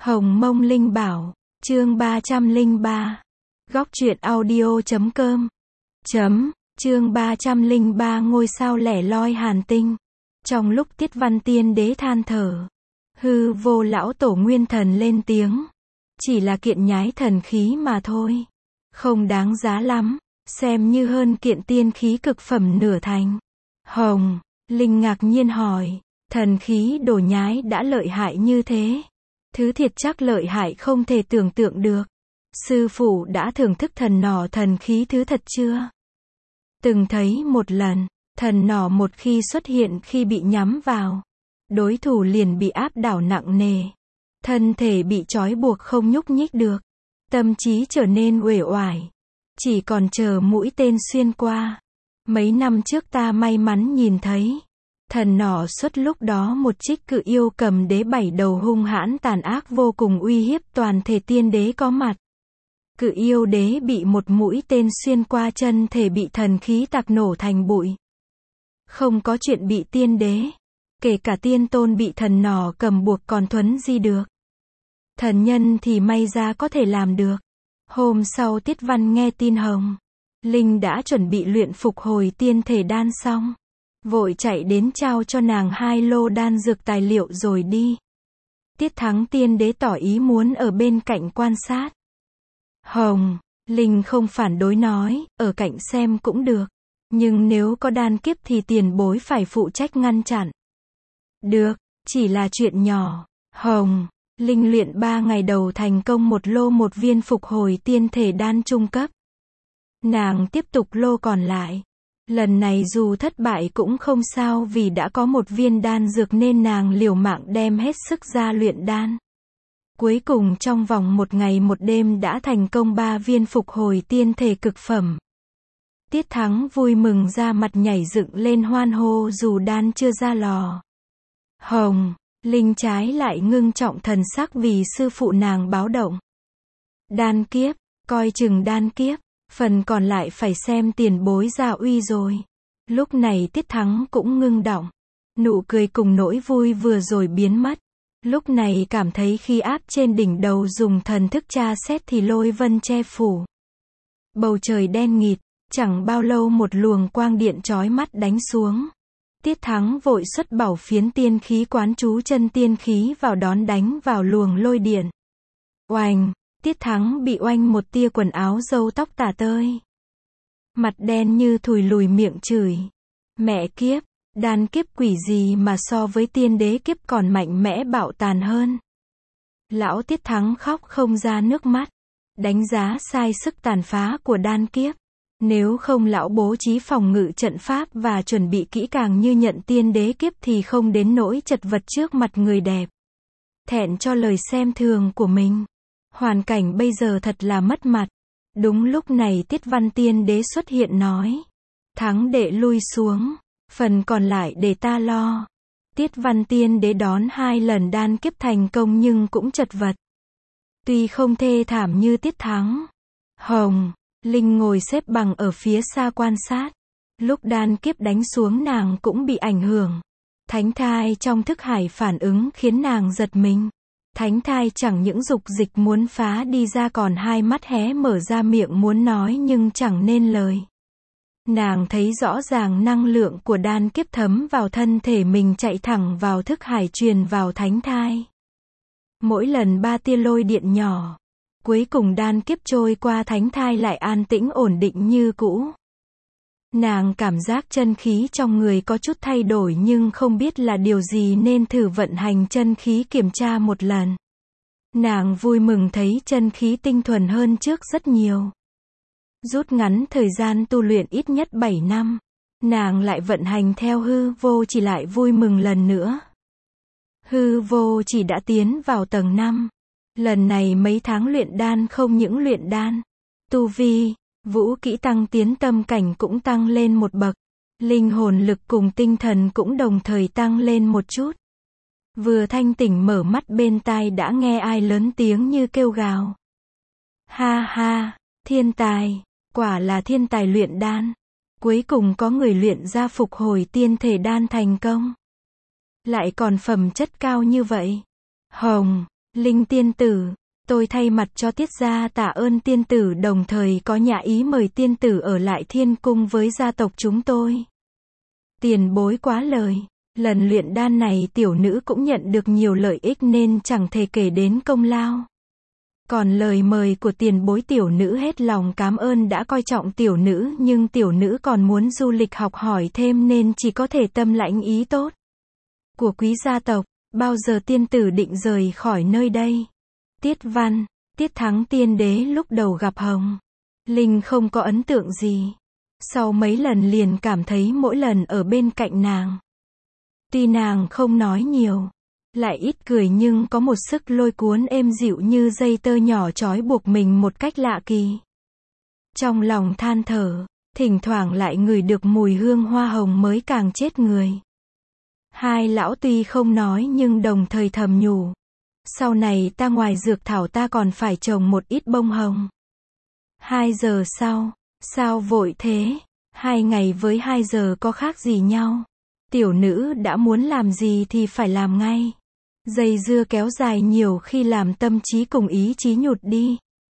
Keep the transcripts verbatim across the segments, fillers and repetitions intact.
Hồng Mông Linh Bảo, chương ba trăm lẻ ba. Góc truyện audio chấm com. Chấm, chương ba trăm lẻ ba ngôi sao lẻ loi hàn tinh. Trong lúc Tiết Văn Tiên Đế than thở, Hư Vô lão tổ nguyên thần lên tiếng. Chỉ là kiện nhái thần khí mà thôi. Không đáng giá lắm, xem như hơn kiện tiên khí cực phẩm nửa thành. Hồng, Linh ngạc nhiên hỏi, thần khí đồ nhái đã lợi hại như thế? Thứ thiệt chắc lợi hại không thể tưởng tượng được. Sư phụ đã thưởng thức thần nỏ thần khí thứ thật chưa? Từng thấy một lần, thần nỏ một khi xuất hiện khi bị nhắm vào, đối thủ liền bị áp đảo nặng nề. Thân thể bị trói buộc không nhúc nhích được. Tâm trí trở nên uể oải. Chỉ còn chờ mũi tên xuyên qua. Mấy năm trước ta may mắn nhìn thấy. Thần nỏ xuất lúc đó một trích cự yêu cầm đế bảy đầu hung hãn tàn ác vô cùng uy hiếp toàn thể tiên đế có mặt. Cự yêu đế bị một mũi tên xuyên qua chân thể bị thần khí tạc nổ thành bụi. Không có chuyện bị tiên đế. Kể cả tiên tôn bị thần nỏ cầm buộc còn thuấn di được. Thần nhân thì may ra có thể làm được. Hôm sau Tiết Văn nghe tin Hồng Linh đã chuẩn bị luyện phục hồi tiên thể đan xong. Vội chạy đến trao cho nàng hai lô đan dược tài liệu rồi đi. Tiết Thắng Tiên Đế tỏ ý muốn ở bên cạnh quan sát. Hồng Linh không phản đối nói, ở cạnh xem cũng được. Nhưng nếu có đan kiếp thì tiền bối phải phụ trách ngăn chặn. Được, chỉ là chuyện nhỏ. Hồng Linh luyện ba ngày đầu thành công một lô một viên phục hồi tiên thể đan trung cấp. Nàng tiếp tục lô còn lại. Lần này dù thất bại cũng không sao vì đã có một viên đan dược nên nàng liều mạng đem hết sức ra luyện đan. Cuối cùng trong vòng một ngày một đêm đã thành công ba viên phục hồi tiên thể cực phẩm. Tiết Thắng vui mừng ra mặt nhảy dựng lên hoan hô dù đan chưa ra lò. Hồng Linh trái lại ngưng trọng thần sắc vì sư phụ nàng báo động. Đan kiếp, coi chừng đan kiếp, phần còn lại phải xem tiền bối gia uy rồi. Lúc này Tiết Thắng cũng ngưng động. Nụ cười cùng nỗi vui vừa rồi biến mất. Lúc này cảm thấy khi áp trên đỉnh đầu dùng thần thức tra xét thì lôi vân che phủ. Bầu trời đen nghịt, chẳng bao lâu một luồng quang điện chói mắt đánh xuống. Tiết Thắng vội xuất bảo phiến tiên khí quán chú chân tiên khí vào đón đánh vào luồng lôi điện. Oành, Tiết Thắng bị oanh một tia quần áo râu tóc tả tơi. Mặt đen như thùi lùi miệng chửi. Mẹ kiếp, đan kiếp quỷ gì mà so với tiên đế kiếp còn mạnh mẽ bạo tàn hơn. Lão Tiết Thắng khóc không ra nước mắt. Đánh giá sai sức tàn phá của đan kiếp. Nếu không lão bố trí phòng ngự trận pháp và chuẩn bị kỹ càng như nhận tiên đế kiếp thì không đến nỗi chật vật trước mặt người đẹp. Thẹn cho lời xem thường của mình. Hoàn cảnh bây giờ thật là mất mặt. Đúng lúc này Tiết Văn Tiên Đế xuất hiện nói. Thắng đệ lui xuống. Phần còn lại để ta lo. Tiết Văn Tiên Đế đón hai lần đan kiếp thành công nhưng cũng chật vật. Tuy không thê thảm như Tiết Thắng. Hồng Linh ngồi xếp bằng ở phía xa quan sát. Lúc đan kiếp đánh xuống nàng cũng bị ảnh hưởng. Thánh thai trong thức hải phản ứng khiến nàng giật mình. Thánh thai chẳng những dục dịch muốn phá đi ra còn hai mắt hé mở ra miệng muốn nói nhưng chẳng nên lời. Nàng thấy rõ ràng năng lượng của đan kiếp thấm vào thân thể mình chạy thẳng vào thức hải truyền vào thánh thai. Mỗi lần ba tia lôi điện nhỏ. Cuối cùng đan kiếp trôi qua thánh thai lại an tĩnh ổn định như cũ. Nàng cảm giác chân khí trong người có chút thay đổi nhưng không biết là điều gì nên thử vận hành chân khí kiểm tra một lần. Nàng vui mừng thấy chân khí tinh thuần hơn trước rất nhiều. Rút ngắn thời gian tu luyện ít nhất bảy năm. Nàng lại vận hành theo hư vô chỉ lại vui mừng lần nữa. Hư vô chỉ đã tiến vào tầng năm. Lần này mấy tháng luyện đan không những luyện đan. Tu vi, vũ kỹ tăng tiến tâm cảnh cũng tăng lên một bậc. Linh hồn lực cùng tinh thần cũng đồng thời tăng lên một chút. Vừa thanh tỉnh mở mắt bên tai đã nghe ai lớn tiếng như kêu gào. Ha ha, thiên tài, quả là thiên tài luyện đan. Cuối cùng có người luyện ra phục hồi tiên thể đan thành công. Lại còn phẩm chất cao như vậy. Hồng Linh tiên tử, tôi thay mặt cho Tiết gia tạ ơn tiên tử, đồng thời có nhã ý mời tiên tử ở lại thiên cung với gia tộc chúng tôi. Tiền bối quá lời. Lần luyện đan này tiểu nữ cũng nhận được nhiều lợi ích nên chẳng thể kể đến công lao. Còn lời mời của tiền bối tiểu nữ hết lòng cảm ơn đã coi trọng tiểu nữ, nhưng tiểu nữ còn muốn du lịch học hỏi thêm nên chỉ có thể tâm lãnh ý tốt của quý gia tộc. Bao giờ tiên tử định rời khỏi nơi đây? Tiết văn, Tiết Thắng tiên đế lúc đầu gặp Hồng Linh không có ấn tượng gì. Sau mấy lần liền cảm thấy mỗi lần ở bên cạnh nàng, tuy nàng không nói nhiều, lại ít cười nhưng có một sức lôi cuốn êm dịu như dây tơ nhỏ trói buộc mình một cách lạ kỳ. Trong lòng than thở, thỉnh thoảng lại ngửi được mùi hương hoa hồng mới càng chết người. Hai lão tuy không nói nhưng đồng thời thầm nhủ. Sau này ta ngoài dược thảo ta còn phải trồng một ít bông hồng. Hai giờ sau, sao vội thế? Hai ngày với hai giờ có khác gì nhau? Tiểu nữ đã muốn làm gì thì phải làm ngay. Dây dưa kéo dài nhiều khi làm tâm trí cùng ý chí nhụt đi.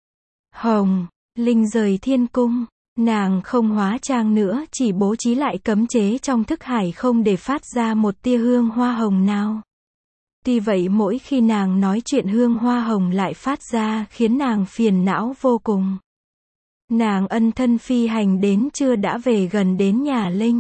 Hồng Linh rời thiên cung. Nàng không hóa trang nữa, chỉ bố trí lại cấm chế trong thức hải không để phát ra một tia hương hoa hồng nào. Tuy vậy mỗi khi nàng nói chuyện hương hoa hồng lại phát ra khiến nàng phiền não vô cùng. Nàng ân thân phi hành đến trưa đã về gần đến nhà Linh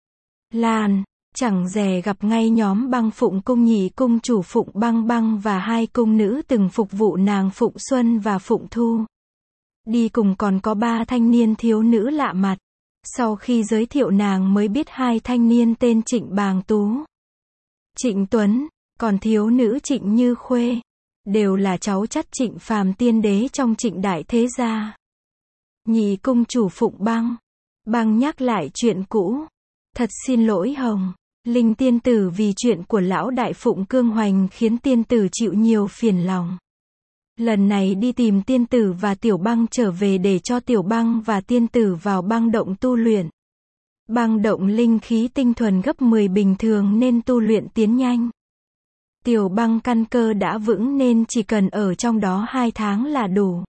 Lan, chẳng dè gặp ngay nhóm Băng Phụng cung nhị cung chủ Phụng Băng Băng và hai cung nữ từng phục vụ nàng Phụng Xuân và Phụng Thu. Đi cùng còn có ba thanh niên thiếu nữ lạ mặt. Sau khi giới thiệu nàng mới biết hai thanh niên tên Trịnh Bàng Tú, Trịnh Tuấn, còn thiếu nữ Trịnh Như Khuê, đều là cháu chắt Trịnh Phàm tiên đế trong Trịnh đại thế gia. Nhị cung chủ Phụng Băng Băng nhắc lại chuyện cũ. Thật xin lỗi Hồng Linh tiên tử, vì chuyện của lão đại Phụng Cương Hoành khiến tiên tử chịu nhiều phiền lòng. Lần này đi tìm tiên tử và tiểu băng trở về để cho tiểu băng và tiên tử vào băng động tu luyện. Băng động linh khí tinh thuần gấp mười bình thường nên tu luyện tiến nhanh. Tiểu băng căn cơ đã vững nên chỉ cần ở trong đó hai tháng là đủ.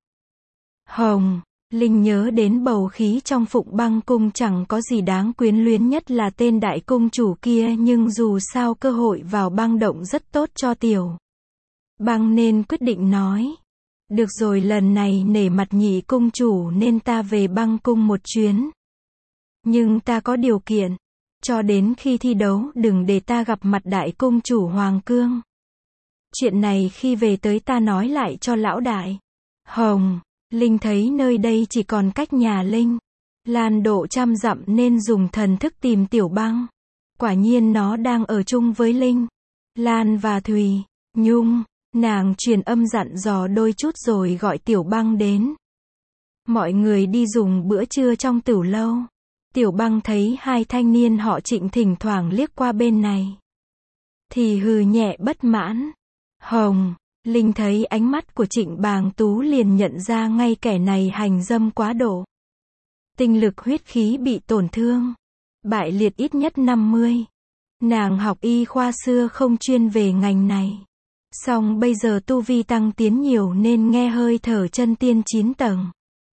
Hồng Linh nhớ đến bầu khí trong Phụng Băng cung chẳng có gì đáng quyến luyến, nhất là tên đại cung chủ kia, nhưng dù sao cơ hội vào băng động rất tốt cho tiểu băng nên quyết định nói. Được rồi, lần này nể mặt nhị cung chủ nên ta về băng cung một chuyến. Nhưng ta có điều kiện. Cho đến khi thi đấu đừng để ta gặp mặt đại cung chủ Hoàng Cương. Chuyện này khi về tới ta nói lại cho lão đại. Hồng Linh thấy nơi đây chỉ còn cách nhà Linh Lan độ trăm dặm nên dùng thần thức tìm tiểu băng. Quả nhiên nó đang ở chung với Linh Lan và Thùy Nhung. Nàng truyền âm dặn dò đôi chút rồi gọi tiểu băng đến. Mọi người đi dùng bữa trưa trong tửu lâu. Tiểu băng thấy hai thanh niên họ Trịnh thỉnh thoảng liếc qua bên này thì hừ nhẹ bất mãn. Hồng Linh thấy ánh mắt của Trịnh Bàng Tú liền nhận ra ngay kẻ này hành dâm quá độ. Tinh lực huyết khí bị tổn thương, bại liệt ít nhất năm mươi. Nàng học y khoa xưa không chuyên về ngành này. Song bây giờ tu vi tăng tiến nhiều nên nghe hơi thở chân tiên chín tầng.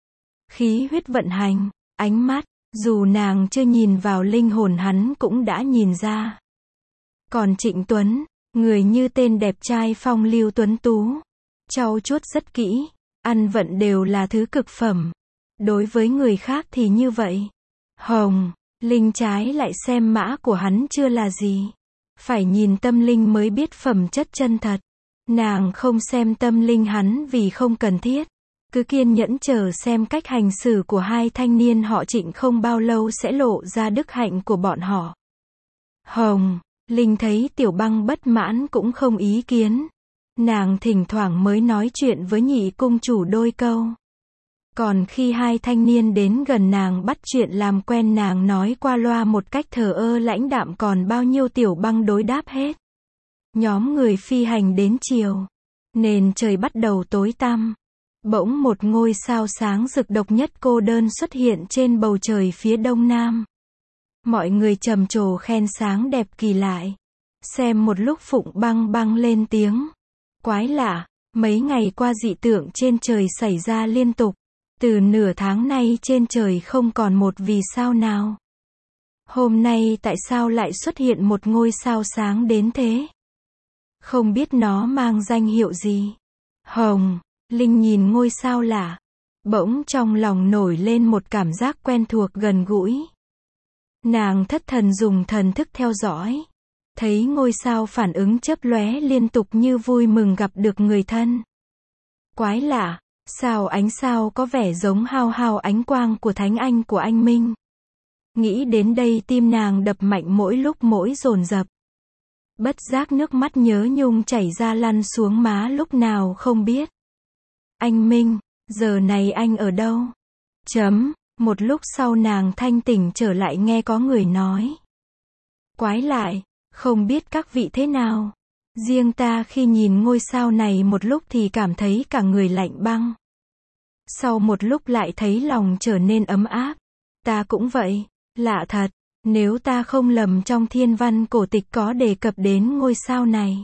Khí huyết vận hành, ánh mắt, dù nàng chưa nhìn vào linh hồn hắn cũng đã nhìn ra. Còn Trịnh Tuấn, người như tên đẹp trai phong lưu tuấn tú, trau chuốt rất kỹ, ăn vận đều là thứ cực phẩm. Đối với người khác thì như vậy. Hồng Linh trái lại xem mã của hắn chưa là gì. Phải nhìn tâm linh mới biết phẩm chất chân thật. Nàng không xem tâm linh hắn vì không cần thiết. Cứ kiên nhẫn chờ xem cách hành xử của hai thanh niên họ Trịnh, không bao lâu sẽ lộ ra đức hạnh của bọn họ. Hồng Linh thấy tiểu băng bất mãn cũng không ý kiến. Nàng thỉnh thoảng mới nói chuyện với nhị cung chủ đôi câu. Còn khi hai thanh niên đến gần nàng bắt chuyện làm quen, nàng nói qua loa một cách thờ ơ lãnh đạm, còn bao nhiêu tiểu băng đối đáp hết. Nhóm người phi hành đến chiều. Nền trời bắt đầu tối tăm. Bỗng một ngôi sao sáng rực độc nhất cô đơn xuất hiện trên bầu trời phía đông nam. Mọi người trầm trồ khen sáng đẹp kỳ lạ. Xem một lúc Phụng Băng Băng lên tiếng. Quái lạ, Mấy ngày qua dị tượng trên trời xảy ra liên tục. Từ nửa tháng nay trên trời không còn một vì sao nào. Hôm nay tại sao lại xuất hiện một ngôi sao sáng đến thế? Không biết nó mang danh hiệu gì? Hồng, Linh nhìn ngôi sao lạ. Bỗng trong lòng nổi lên một cảm giác quen thuộc gần gũi. Nàng thất thần dùng thần thức theo dõi. Thấy ngôi sao phản ứng chớp lóe liên tục như vui mừng gặp được người thân. Quái lạ, sao ánh sao có vẻ giống hao hao ánh quang của thánh anh của anh Minh. Nghĩ đến đây tim nàng đập mạnh mỗi lúc mỗi dồn dập. Bất giác nước mắt nhớ nhung chảy ra lăn xuống má lúc nào không biết. Anh Minh, giờ này anh ở đâu? Chấm, một lúc sau nàng thanh tỉnh trở lại nghe có người nói. Quái lại, không biết các vị thế nào. Riêng ta khi nhìn ngôi sao này một lúc thì cảm thấy cả người lạnh băng. Sau một lúc lại thấy lòng trở nên ấm áp. Ta cũng vậy, lạ thật, nếu ta không lầm trong thiên văn cổ tịch có đề cập đến ngôi sao này.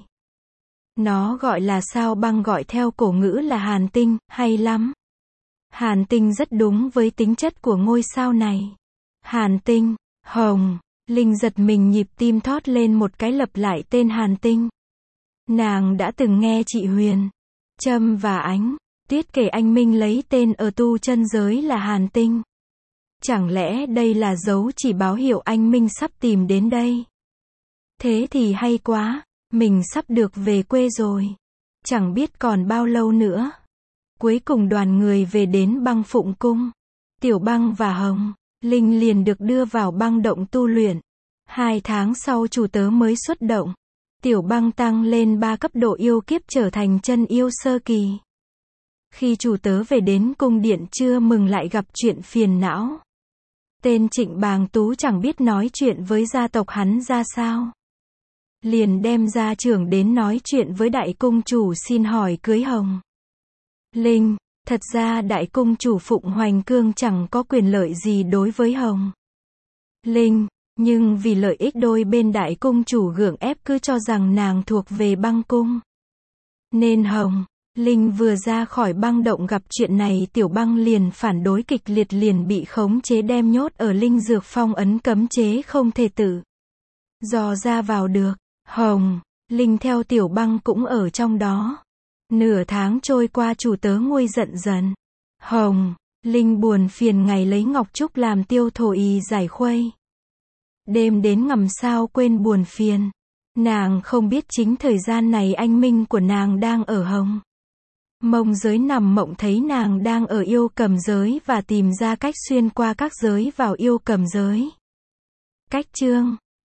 Nó gọi là sao băng, gọi theo cổ ngữ là Hàn Tinh, hay lắm. Hàn Tinh rất đúng với tính chất của ngôi sao này. Hàn Tinh, Hồng, Linh giật mình nhịp tim thót lên một cái lặp lại tên Hàn Tinh. Nàng đã từng nghe chị Huyền, Trâm và Ánh Tuyết kể anh Minh lấy tên ở tu chân giới là Hàn Tinh. Chẳng lẽ đây là dấu chỉ báo hiệu anh Minh sắp tìm đến đây? Thế thì hay quá, mình sắp được về quê rồi. Chẳng biết còn bao lâu nữa. Cuối cùng đoàn người về đến Băng Phụng Cung. Tiểu Băng và Hồng, Linh liền được đưa vào băng động tu luyện. Hai tháng sau chủ tớ mới xuất động. Tiểu Băng tăng lên ba cấp độ yêu kiếp trở thành chân yêu sơ kỳ. Khi chủ tớ về đến cung điện chưa mừng lại gặp chuyện phiền não. Tên Trịnh Bàng Tú chẳng biết nói chuyện với gia tộc hắn ra sao. Liền đem gia trưởng đến nói chuyện với đại cung chủ xin hỏi cưới Hồng. Linh, thật ra đại cung chủ Phụng Hoành Cương chẳng có quyền lợi gì đối với Hồng. Linh, nhưng vì lợi ích đôi bên đại cung chủ gượng ép cứ cho rằng nàng thuộc về băng cung. Nên Hồng, Linh vừa ra khỏi băng động gặp chuyện này Tiểu Băng liền phản đối kịch liệt, liền bị khống chế đem nhốt ở linh dược phong ấn cấm chế không thể tự dò ra vào được. Hồng, Linh theo Tiểu Băng cũng ở trong đó. Nửa tháng trôi qua chủ tớ nguôi giận dần. Hồng, Linh buồn phiền ngày lấy ngọc trúc làm tiêu thổ y giải khuây. Đêm đến ngầm sao quên buồn phiền. Nàng không biết chính thời gian này anh Minh của nàng đang ở Hồng Mông giới nằm mộng thấy nàng đang ở yêu cầm giới và tìm ra cách xuyên qua các giới vào yêu cầm giới. Cách chương